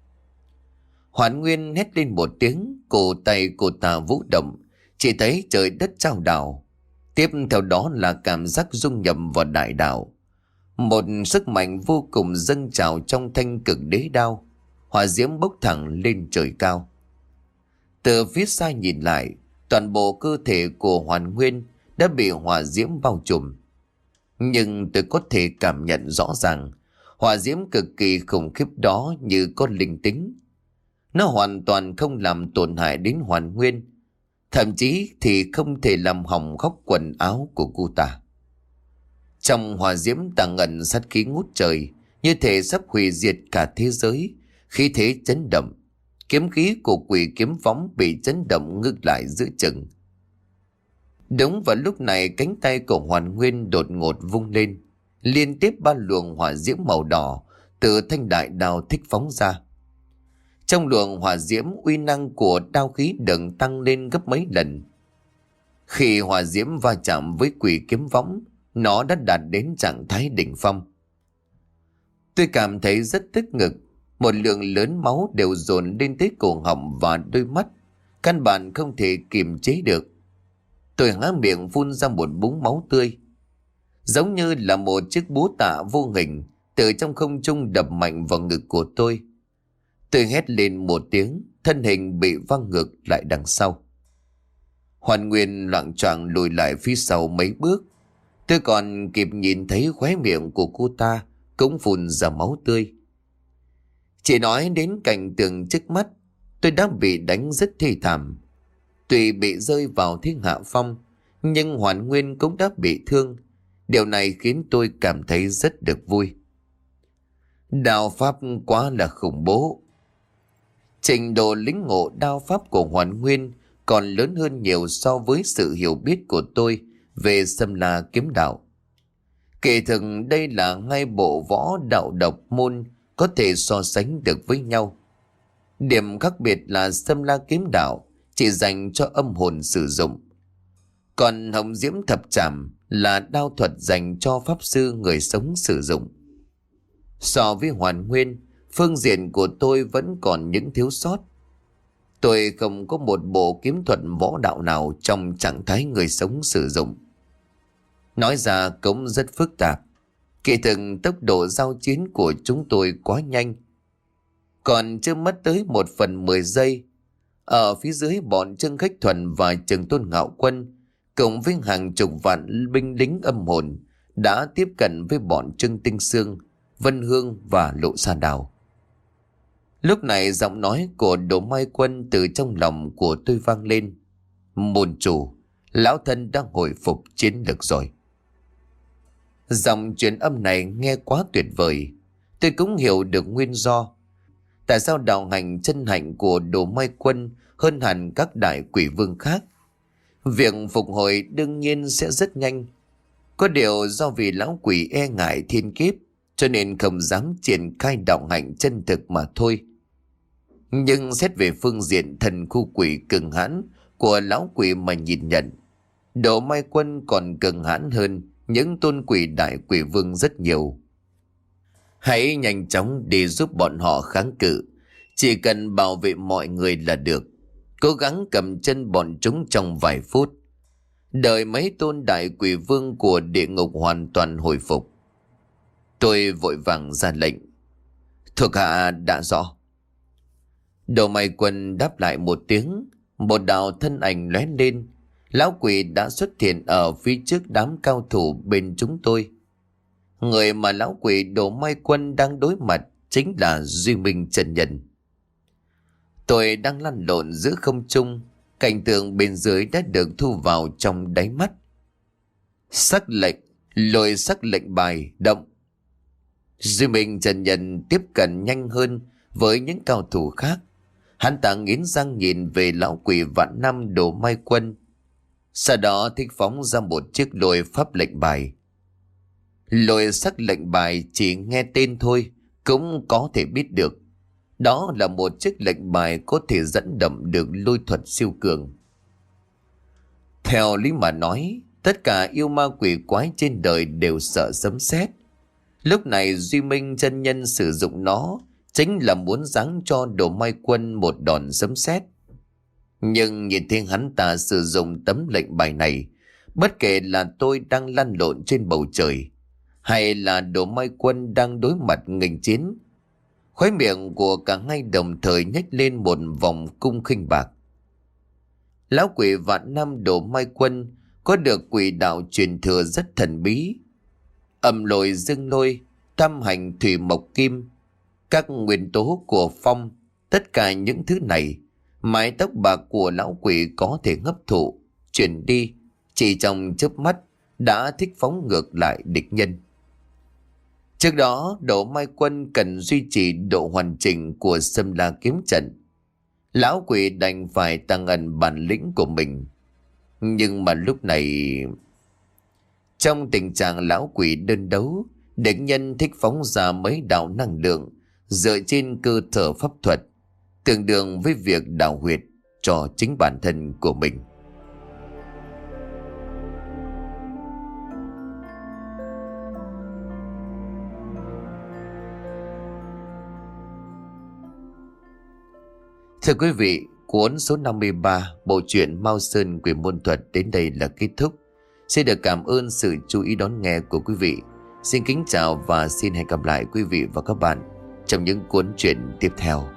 Hoàn Nguyên hét lên một tiếng, cổ tay cô ta vũ động, chỉ thấy trời đất trao đảo. Tiếp theo đó là cảm giác rung nhập vào đại đạo. Một sức mạnh vô cùng dâng trào trong thanh cực đế đao, hỏa diễm bốc thẳng lên trời cao. Từ phía xa nhìn lại, toàn bộ cơ thể của Hoàn Nguyên đã bị hỏa diễm bao trùm. Nhưng tôi có thể cảm nhận rõ ràng, hỏa diễm cực kỳ khủng khiếp đó như có linh tính. Nó hoàn toàn không làm tổn hại đến Hoàn Nguyên, thậm chí thì không thể làm hỏng góc quần áo của cô ta. Trong hỏa diễm tàng ẩn sát khí ngút trời, như thể sắp hủy diệt cả thế giới, khí thế chấn động. Kiếm khí của quỷ kiếm võng bị chấn động ngưng lại giữa chừng. Đúng vào lúc này, cánh tay của Hoàn Nguyên đột ngột vung lên, liên tiếp ba luồng hỏa diễm màu đỏ từ thanh đại đao thích phóng ra. Trong luồng hỏa diễm, uy năng của đao khí đừng tăng lên gấp mấy lần. Khi hỏa diễm va chạm với quỷ kiếm võng, nó đã đạt đến trạng thái đỉnh phong. Tôi cảm thấy rất tức ngực, một lượng lớn máu đều dồn lên tới cổ họng và đôi mắt, căn bản không thể kiềm chế được. Tôi há miệng phun ra một búng máu tươi, giống như là một chiếc búa tạ vô hình từ trong không trung đập mạnh vào ngực của tôi. Tôi hét lên một tiếng, thân hình bị văng ngược lại đằng sau. Hoàn Nguyên loạng choạng lùi lại phía sau mấy bước. Tôi còn kịp nhìn thấy khóe miệng của cô ta cũng phun ra máu tươi. Chỉ nói đến cảnh tượng trước mắt, tôi đã bị đánh rất thê thảm. Tuy bị rơi vào thế hạ phong, nhưng Hoàn Nguyên cũng đã bị thương. Điều này khiến tôi cảm thấy rất được vui. Đao pháp quá là khủng bố. Trình độ lĩnh ngộ đao pháp của Hoàn Nguyên còn lớn hơn nhiều so với sự hiểu biết của tôi về Sâm La kiếm đạo. Kể thực đây là hai bộ võ đạo độc môn có thể so sánh được với nhau. Điểm khác biệt là Sâm La kiếm đạo chỉ dành cho âm hồn sử dụng, còn Hồng Diễm thập trảm là đao thuật dành cho pháp sư người sống sử dụng. So với Hoàn Nguyên, phương diện của tôi vẫn còn những thiếu sót. Tôi không có một bộ kiếm thuật võ đạo nào trong trạng thái người sống sử dụng. Nói ra cũng rất phức tạp. Kỳ thực tốc độ giao chiến của chúng tôi quá nhanh. Còn chưa mất tới một phần mười giây, ở phía dưới bọn Trương Khách Thuần và Trần Tôn Ngạo Quân cùng với hàng chục vạn binh lính âm hồn đã tiếp cận với bọn Trương Tinh Sương, Vân Hương và Lộ Sa Đào. Lúc này giọng nói của Đỗ Mai Quân từ trong lòng của tôi vang lên. Môn chủ, lão thân đang hồi phục chiến lực rồi. Dòng truyền âm này nghe quá tuyệt vời. Tôi cũng hiểu được nguyên do tại sao đạo hành chân hạnh của Đỗ Mai Quân hơn hẳn các đại quỷ vương khác. Việc phục hồi đương nhiên sẽ rất nhanh. Có điều do vì lão quỷ e ngại thiên kiếp cho nên không dám triển khai đạo hạnh chân thực mà thôi. Nhưng xét về phương diện thần khu quỷ cường hãn của lão quỷ mà nhìn nhận, Đỗ Mai Quân còn cường hãn hơn những tôn quỷ đại quỷ vương rất nhiều. Hãy nhanh chóng đi giúp bọn họ kháng cự. Chỉ cần bảo vệ mọi người là được. Cố gắng cầm chân bọn chúng trong vài phút. Đợi mấy tôn đại quỷ vương của địa ngục hoàn toàn hồi phục. Tôi vội vàng ra lệnh. Thuộc hạ đã rõ. Đỗ Mai Quân đáp lại một tiếng. Một đạo thân ảnh lóe lên. Lão quỷ đã xuất hiện ở phía trước đám cao thủ bên chúng tôi. Người mà lão quỷ Đỗ Mai Quân đang đối mặt chính là Duy Minh chân nhân. Tôi đang lăn lộn giữa không trung, cảnh tượng bên dưới đã được thu vào trong đáy mắt. Sắc lệnh, lôi sắc lệnh bài, động. Duy Minh chân nhân tiếp cận nhanh hơn với những cao thủ khác. Hắn ta nghiến răng nhìn về lão quỷ vạn năm Đỗ Mai Quân. Sau đó thích phóng ra một chiếc lôi pháp lệnh bài. Lôi sắc lệnh bài chỉ nghe tên thôi cũng có thể biết được. Đó là một chiếc lệnh bài có thể dẫn động được lôi thuật siêu cường. Theo lý mà nói, tất cả yêu ma quỷ quái trên đời đều sợ sấm sét. Lúc này Duy Minh chân nhân sử dụng nó chính là muốn giáng cho Đỗ Mai Quân một đòn sấm sét. Nhưng nhìn thấy hắn ta sử dụng tấm lệnh bài này, bất kể là tôi đang lăn lộn trên bầu trời hay là Đỗ Mai Quân đang đối mặt nghênh chiến, khóe miệng của cả hai đồng thời nhếch lên một vòng cung khinh bạc. Lão quỷ vạn năm Đỗ Mai Quân có được quỷ đạo truyền thừa rất thần bí. Âm lôi dương lôi, tam hành thủy mộc kim, các nguyên tố của phong, tất cả những thứ này mái tóc bạc của lão quỷ có thể hấp thụ, chuyển đi, chỉ trong chớp mắt đã thích phóng ngược lại địch nhân. Trước đó, Đỗ Mai Quân cần duy trì độ hoàn chỉnh của Sâm La kiếm trận. Lão quỷ đành phải tăng ẩn bản lĩnh của mình. Nhưng mà lúc này, trong tình trạng lão quỷ đơn đấu, địch nhân thích phóng ra mấy đạo năng lượng dựa trên cơ sở pháp thuật. tương đương với việc đào huyệt cho chính bản thân của mình. Thưa quý vị, cuốn số năm mươi ba bộ truyện Mao Sơn Quỷ Môn Thuật đến đây là kết thúc. Xin được cảm ơn sự chú ý đón nghe của quý vị. Xin kính chào và xin hẹn gặp lại quý vị và các bạn trong những cuốn truyện tiếp theo.